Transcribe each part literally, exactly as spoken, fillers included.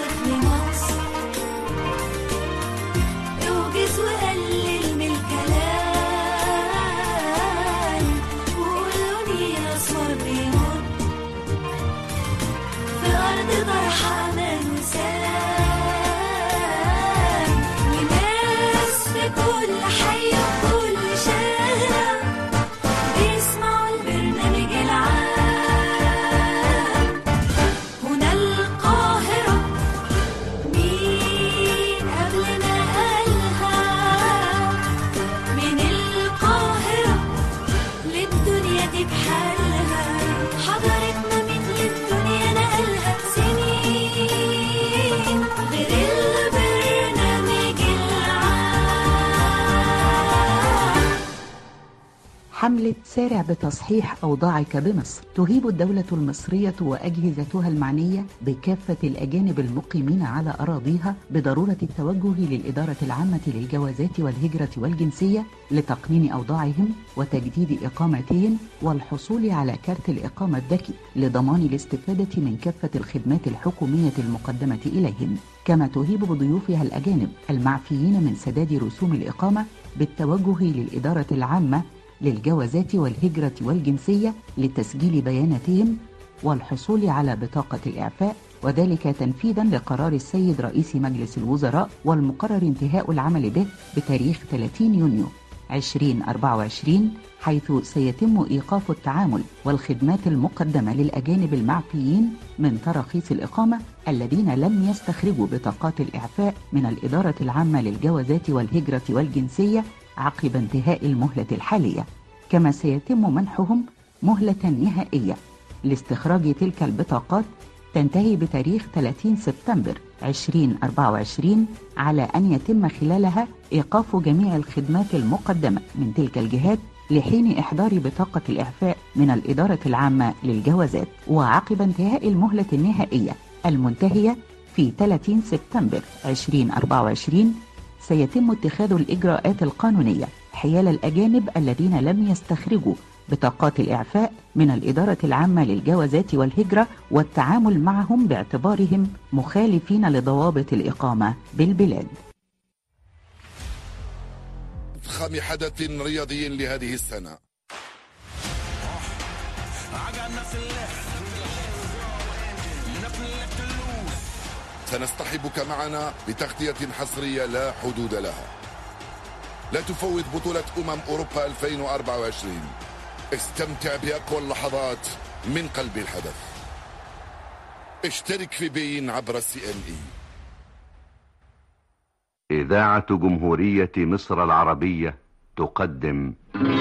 يوصف لي مصر، اوجز وقلل من الكلام، وقولوني اسمر بيموت في ارض طرح امان وسلام، وناس في كل حي وكل شارع بيسمعوا البرنامج العام. هنا القاهرة مين قبلنا قالها، من القاهرة للدنيا دي بحالها، حضرتنا مثل الدنيا نقلها سنين غير البرنامج العام. حملة سارع بتصحيح أوضاعك بمصر. تهيب الدولة المصرية وأجهزتها المعنية بكافة الأجانب المقيمين على أراضيها بضرورة التوجه للإدارة العامة للجوازات والهجرة والجنسية لتقنين أوضاعهم وتجديد إقامتهم والحصول على كارت الإقامة الذكي لضمان الاستفادة من كافة الخدمات الحكومية المقدمة إليهم. كما تهيب بضيوفها الأجانب المعفيين من سداد رسوم الإقامة بالتوجه للإدارة العامة للجوازات والهجرة والجنسية لتسجيل بياناتهم والحصول على بطاقة الإعفاء، وذلك تنفيذا لقرار السيد رئيس مجلس الوزراء والمقرر انتهاء العمل به بتاريخ ثلاثين يونيو ألفين وأربعة وعشرين، حيث سيتم إيقاف التعامل والخدمات المقدمة للأجانب المعفيين من تراخيص الإقامة الذين لم يستخرجوا بطاقات الإعفاء من الإدارة العامة للجوازات والهجرة والجنسية عقب انتهاء المهلة الحالية. كما سيتم منحهم مهلة نهائية لاستخراج تلك البطاقات تنتهي بتاريخ ثلاثين سبتمبر ألفين وأربعة وعشرين، على أن يتم خلالها إيقاف جميع الخدمات المقدمة من تلك الجهات لحين إحضار بطاقة الإعفاء من الإدارة العامة للجوازات. وعقب انتهاء المهلة النهائية المنتهية في ثلاثين سبتمبر ألفين وأربعة وعشرين سيتم اتخاذ الإجراءات القانونية حيال الأجانب الذين لم يستخرجوا بطاقات الإعفاء من الإدارة العامة للجوازات والهجرة والتعامل معهم باعتبارهم مخالفين لضوابط الإقامة بالبلاد. ضخم حدث رياضي لهذه السنة، سنصطحبك معنا بتغطية حصرية لا حدود لها. لا تفوت بطولة أمم أوروبا ألفين وأربعة وعشرين. استمتع بأقوى اللحظات من قلب الحدث. اشترك في بين عبر السي ام اي. إذاعة جمهورية مصر العربية تقدم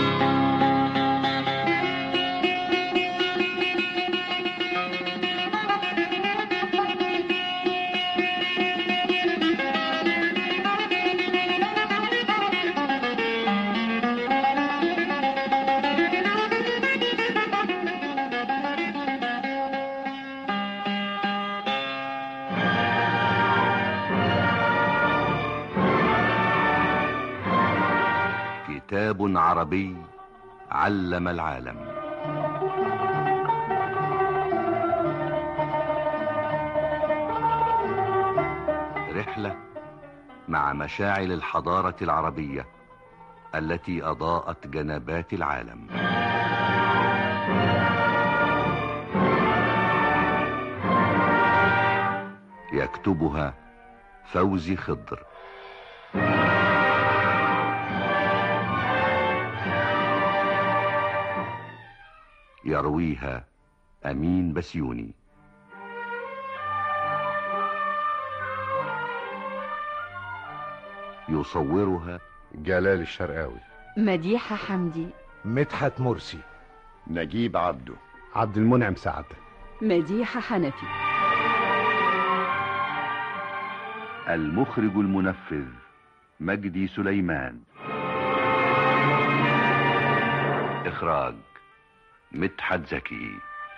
كتاب عربي علم العالم. رحلة مع مشاعل الحضارة العربية التي أضاءت جنبات العالم. يكتبها فوزي خضر. يرويها أمين بسيوني. يصورها جلال الشرقاوي، مديحة حمدي، مدحت مرسي، نجيب عبده، عبد المنعم سعد، مديحة حنفي. المخرج المنفذ مجدي سليمان. إخراج مدحت زكي.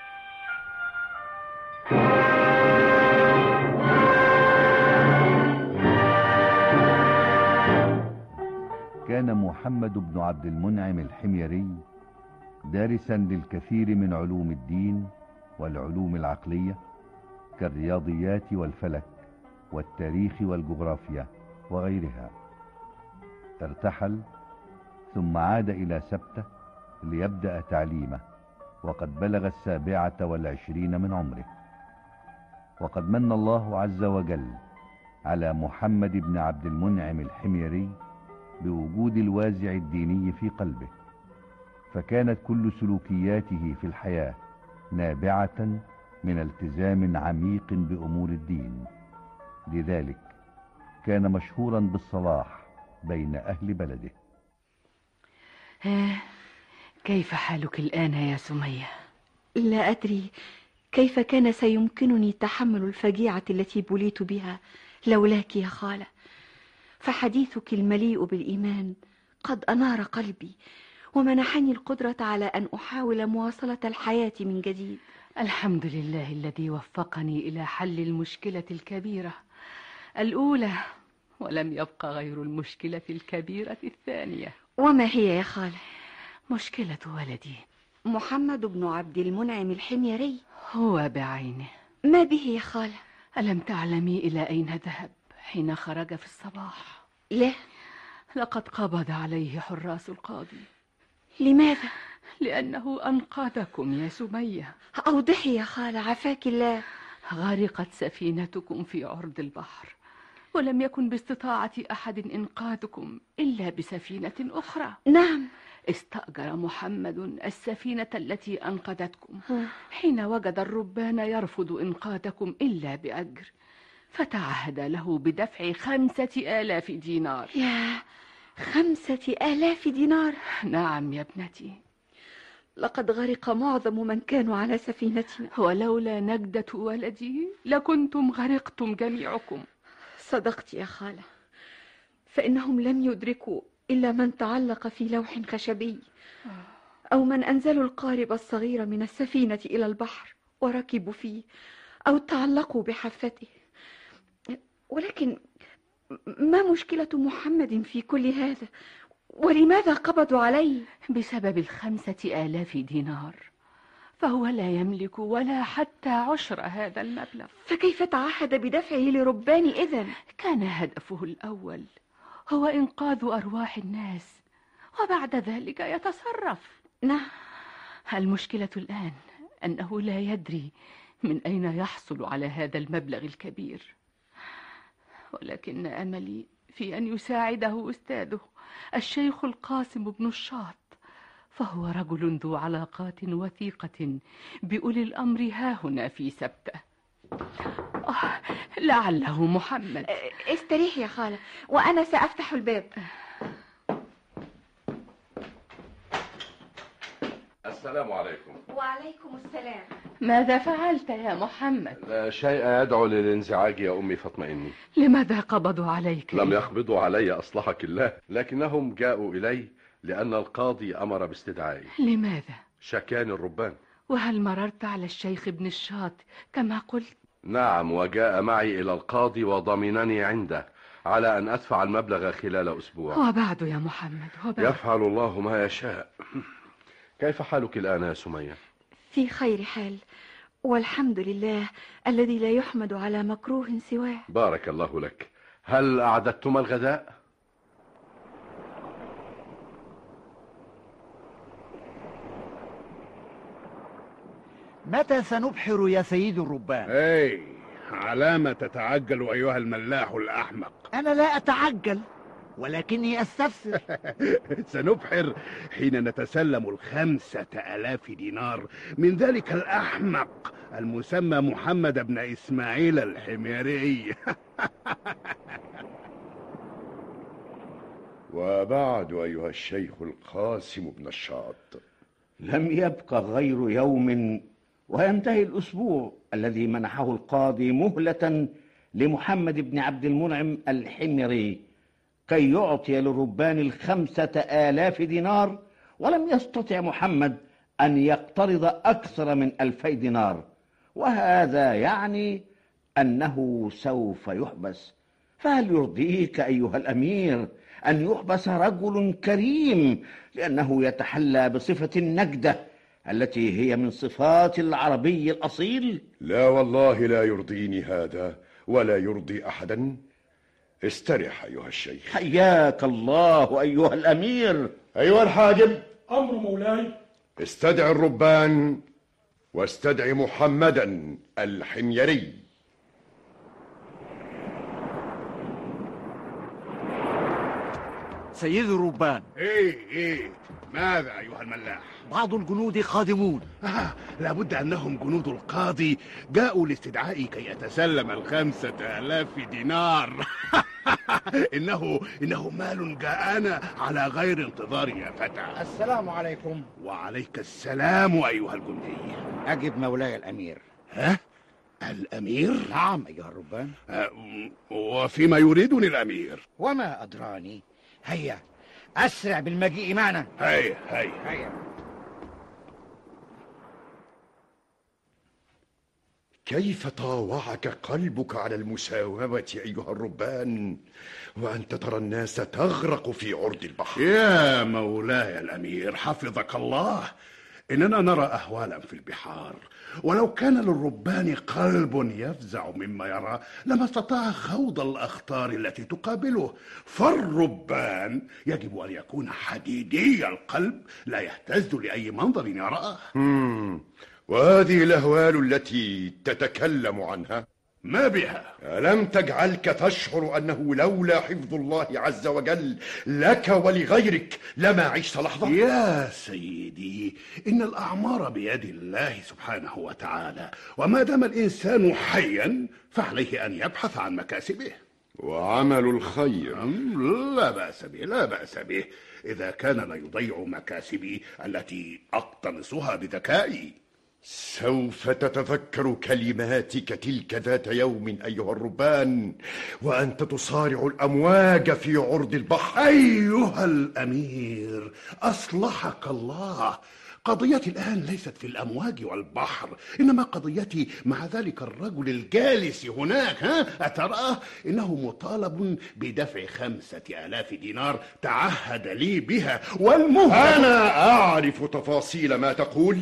كان محمد بن عبد المنعم الحميري دارسا للكثير من علوم الدين والعلوم العقلية كالرياضيات والفلك والتاريخ والجغرافيا وغيرها. ارتحل ثم عاد إلى سبتة ليبدأ تعليمه، وقد بلغ السابعة والعشرين من عمره. وقد من الله عز وجل على محمد بن عبد المنعم الحميري بوجود الوازع الديني في قلبه، فكانت كل سلوكياته في الحياة نابعة من التزام عميق بأمور الدين. لذلك كان مشهورا بالصلاح بين أهل بلده. ها، كيف حالك الآن يا سمية؟ لا أدري كيف كان سيمكنني تحمل الفجيعة التي بليت بها لولاك يا خالة، فحديثك المليء بالإيمان قد أنار قلبي ومنحني القدرة على أن أحاول مواصلة الحياة من جديد. الحمد لله الذي وفقني إلى حل المشكلة الكبيرة الأولى، ولم يبق غير المشكلة الكبيرة الثانية. وما هي يا خالة؟ مشكلة ولدي محمد بن عبد المنعم الحميري. هو بعينه. ما به يا خالة؟ ألم تعلمي إلى أين ذهب حين خرج في الصباح؟ لا. لقد قبض عليه حراس القاضي. لماذا؟ لأنه أنقذكم يا سمية. أوضحي يا خالة عفاك الله. غرقت سفينتكم في عرض البحر، ولم يكن باستطاعة أحد إنقاذكم إلا بسفينة أخرى. نعم. استأجر محمد السفينة التي أنقذتكم حين وجد الربان يرفض إنقاذكم إلا بأجر، فتعهد له بدفع خمسة آلاف دينار. يا خمسة آلاف دينار؟ نعم يا ابنتي. لقد غرق معظم من كانوا على سفينتنا، ولولا نجدة ولدي لكنتم غرقتم جميعكم. صدقت يا خالة، فإنهم لم يدركوا إلا من تعلق في لوح خشبي، أو من أنزلوا القارب الصغير من السفينة إلى البحر وركبوا فيه، أو تعلقوا بحافته. ولكن ما مشكلة محمد في كل هذا؟ ولماذا قبضوا عليه؟ بسبب الخمسة آلاف دينار، فهو لا يملك ولا حتى عشر هذا المبلغ. فكيف تعهد بدفعه لربان إذن؟ كان هدفه الأول هو إنقاذ أرواح الناس، وبعد ذلك يتصرف. نعم. المشكلة الآن أنه لا يدري من أين يحصل على هذا المبلغ الكبير، ولكن أملي في أن يساعده أستاذه الشيخ القاسم بن الشاط، فهو رجل ذو علاقات وثيقة بأولي الأمر هاهنا في سبتة. آه، لعله محمد. استريح يا خالة وأنا سأفتح الباب. السلام عليكم. وعليكم السلام. ماذا فعلت يا محمد؟ لا شيء يدعو للانزعاج يا أمي فاطمئني. لماذا قبضوا عليك؟ لم يقبضوا علي أصلحك الله، لكنهم جاءوا إلي لأن القاضي أمر باستدعائي. لماذا؟ شكان الربان. وهل مررت على الشيخ ابن الشاط كما قلت؟ نعم، وجاء معي إلى القاضي وضمنني عنده على أن أدفع المبلغ خلال أسبوع. وبعد يا محمد وبعد. يفعل الله ما يشاء. كيف حالك الآن يا سمية؟ في خير حال، والحمد لله الذي لا يحمد على مكروه سواه. بارك الله لك. هل أعددتما الغداء؟ متى سنبحر يا سيد الربان؟ اي على ما تتعجل أيها الملاح الأحمق؟ أنا لا أتعجل ولكني أستفسر. سنبحر حين نتسلم الخمسة آلاف دينار من ذلك الأحمق المسمى محمد بن إسماعيل الحميري. وبعد أيها الشيخ القاسم بن الشاط، لم يبق غير يوم وينتهي الأسبوع الذي منحه القاضي مهلة لمحمد بن عبد المنعم الحميري كي يعطي للربان الخمسة آلاف دينار، ولم يستطع محمد أن يقترض أكثر من ألفي دينار، وهذا يعني أنه سوف يحبس. فهل يرضيك أيها الأمير أن يحبس رجل كريم لأنه يتحلى بصفة النجدة التي هي من صفات العربي الأصيل؟ لا والله لا يرضيني هذا، ولا يرضي أحدا. استرح أيها الشيخ. حياك الله أيها الأمير. أيها الحاجب. أمر مولاي. استدع الربان واستدع محمدا الحميري. سيد الربان. ايه ايه ماذا ايها الملاح؟ بعض الجنود قادمون. آه لابد انهم جنود القاضي جاءوا لاستدعائي كي يتسلم الخمسة آلاف دينار. انه انه مال جاءنا على غير انتظار يا فتى. السلام عليكم. وعليك السلام ايها الجندي. اجب مولاي الامير. ها؟ الامير؟ نعم ايها الربان. آه وفيما يريدني الامير؟ وما ادراني. هيا اسرع بالمجيء معنا. هيا هيا هيا. كيف طاوعك قلبك على المساومة أيها الربان وأنت ترى الناس تغرق في عرض البحر؟ يا مولاي الأمير حفظك الله، إننا نرى أهوالا في البحار، ولو كان للربان قلب يفزع مما يرى لما استطاع خوض الأخطار التي تقابله. فالربان يجب أن يكون حديدي القلب لا يهتز لأي منظر يراه. مم. وهذه الأهوال التي تتكلم عنها ما بها؟ ألم تجعلك تشعر أنه لولا حفظ الله عز وجل لك ولغيرك لما عشت لحظة؟ يا سيدي، إن الأعمار بيد الله سبحانه وتعالى، وما دام الإنسان حيا فعليه أن يبحث عن مكاسبه. وعمل الخير لا بأس به لا بأس به إذا كان لا يضيع مكاسبي التي أقتنصها بذكائي. سوف تتذكر كلماتك تلك ذات يوم أيها الربان وأنت تصارع الأمواج في عرض البحر. أيها الأمير أصلحك الله، قضيتي الآن ليست في الأمواج والبحر، إنما قضيتي مع ذلك الرجل الجالس هناك. ها أتراه؟ إنه مطالب بدفع خمسة آلاف دينار تعهد لي بها، والمهلة. أنا أعرف تفاصيل ما تقول،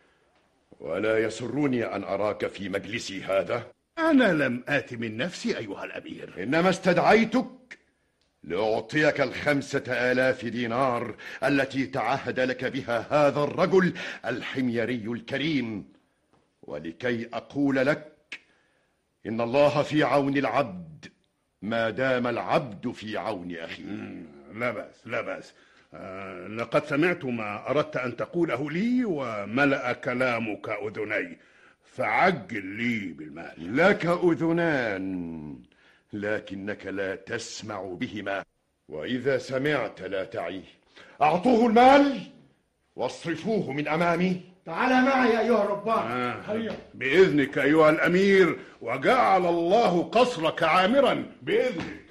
ولا يسرني أن أراك في مجلسي هذا. أنا لم آت من نفسي أيها الأمير، إنما استدعيتك لأعطيك الخمسة آلاف دينار التي تعهد لك بها هذا الرجل الحميري الكريم، ولكي أقول لك إن الله في عون العبد ما دام العبد في عون أخيه. لا بأس لا بأس. آه لقد سمعت ما أردت أن تقوله لي وملأ كلامك أذني، فعجل لي بالمال. لك أذنان لكنك لا تسمع بهما، وإذا سمعت لا تعيه. أعطوه المال واصرفوه من أمامي. تعال معي أيها الربان. آه. هيا بإذنك أيها الأمير، وجعل الله قصرك عامرا بإذنك.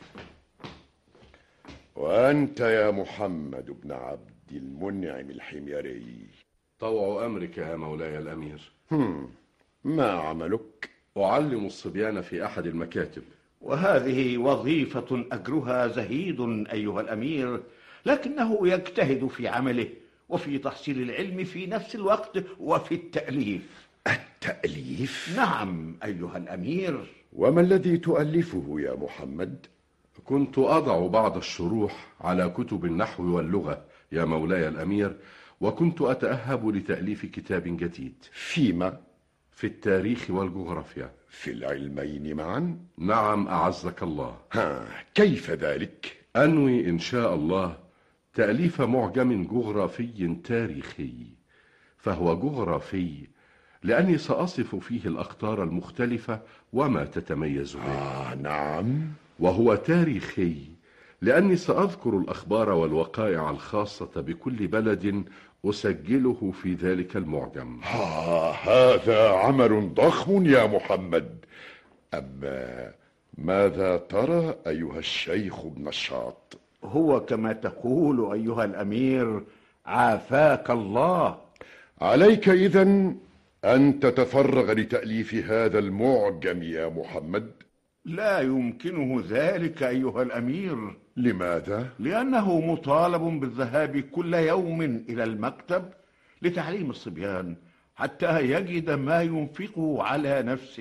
وأنت يا محمد بن عبد المنعم الحميري؟ طوع أمرك يا مولاي الأمير. هم. ما عملك؟ أعلم الصبيان في أحد المكاتب. وهذه وظيفة أجرها زهيد أيها الأمير، لكنه يجتهد في عمله وفي تحصيل العلم في نفس الوقت وفي التأليف. التأليف؟ نعم أيها الأمير. وما الذي تؤلفه يا محمد؟ كنت أضع بعض الشروح على كتب النحو واللغة يا مولاي الأمير، وكنت أتأهب لتأليف كتاب جديد. فيما؟ في التاريخ والجغرافيا. في العلمين معا؟ نعم أعزك الله. ها كيف ذلك؟ أنوي إن شاء الله تأليف معجم جغرافي تاريخي، فهو جغرافي لأني سأصف فيه الأقطار المختلفة وما تتميز به. آه نعم. وهو تاريخي لأني سأذكر الأخبار والوقائع الخاصة بكل بلد أسجله في ذلك المعجم. آه هذا عمل ضخم يا محمد. أما ماذا ترى أيها الشيخ ابن الشاط؟ هو كما تقول أيها الأمير، عافاك الله. عليك إذن أن تتفرغ لتأليف هذا المعجم يا محمد. لا يمكنه ذلك أيها الأمير. لماذا؟ لأنه مطالب بالذهاب كل يوم إلى المكتب لتعليم الصبيان حتى يجد ما ينفقه على نفسه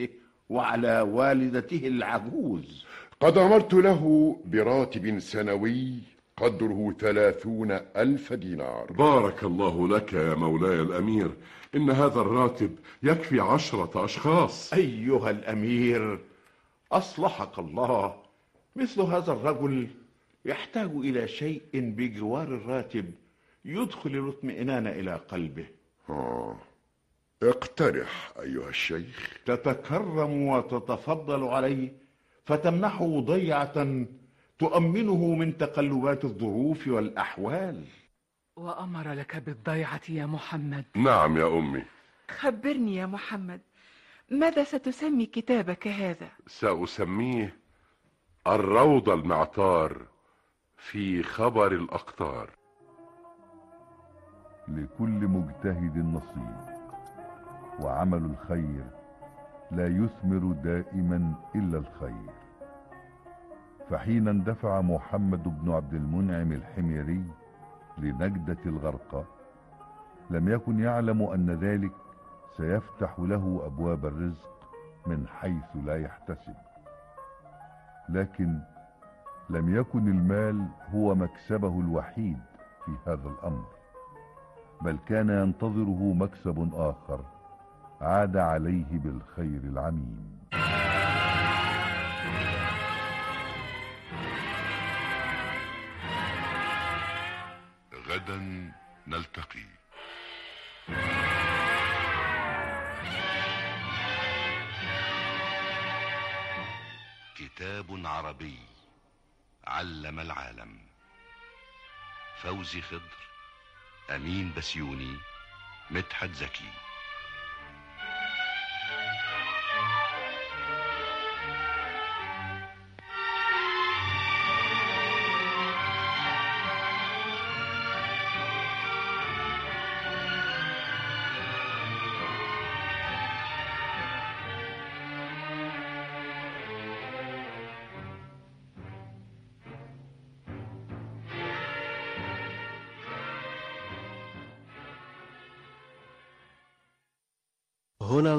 وعلى والدته العجوز. قد أمرت له براتب سنوي قدره ثلاثون ألف دينار. بارك الله لك يا مولاي الأمير، إن هذا الراتب يكفي عشرة أشخاص. أيها الأمير أصلحك الله، مثل هذا الرجل يحتاج إلى شيء بجوار الراتب يدخل الاطمئنان إلى قلبه. آه. اقترح أيها الشيخ. تتكرم وتتفضل عليه فتمنحه ضيعة تؤمنه من تقلبات الظروف والأحوال. وأمر لك بالضيعة يا محمد؟ نعم يا أمي. خبرني يا محمد، ماذا ستسمي كتابك هذا؟ سأسميه الروض المعطار في خبر الأقطار. لكل مجتهد نصيب، وعمل الخير لا يثمر دائما إلا الخير. فحين اندفع محمد بن عبد المنعم الحميري لنجدة الغرقى لم يكن يعلم أن ذلك سيفتح له أبواب الرزق من حيث لا يحتسب. لكن لم يكن المال هو مكسبه الوحيد في هذا الأمر، بل كان ينتظره مكسب آخر عاد عليه بالخير العميم. غدا نلتقي. كتاب عربي علم العالم. فوزي خضر، أمين بسيوني، مدحت زكي. هنا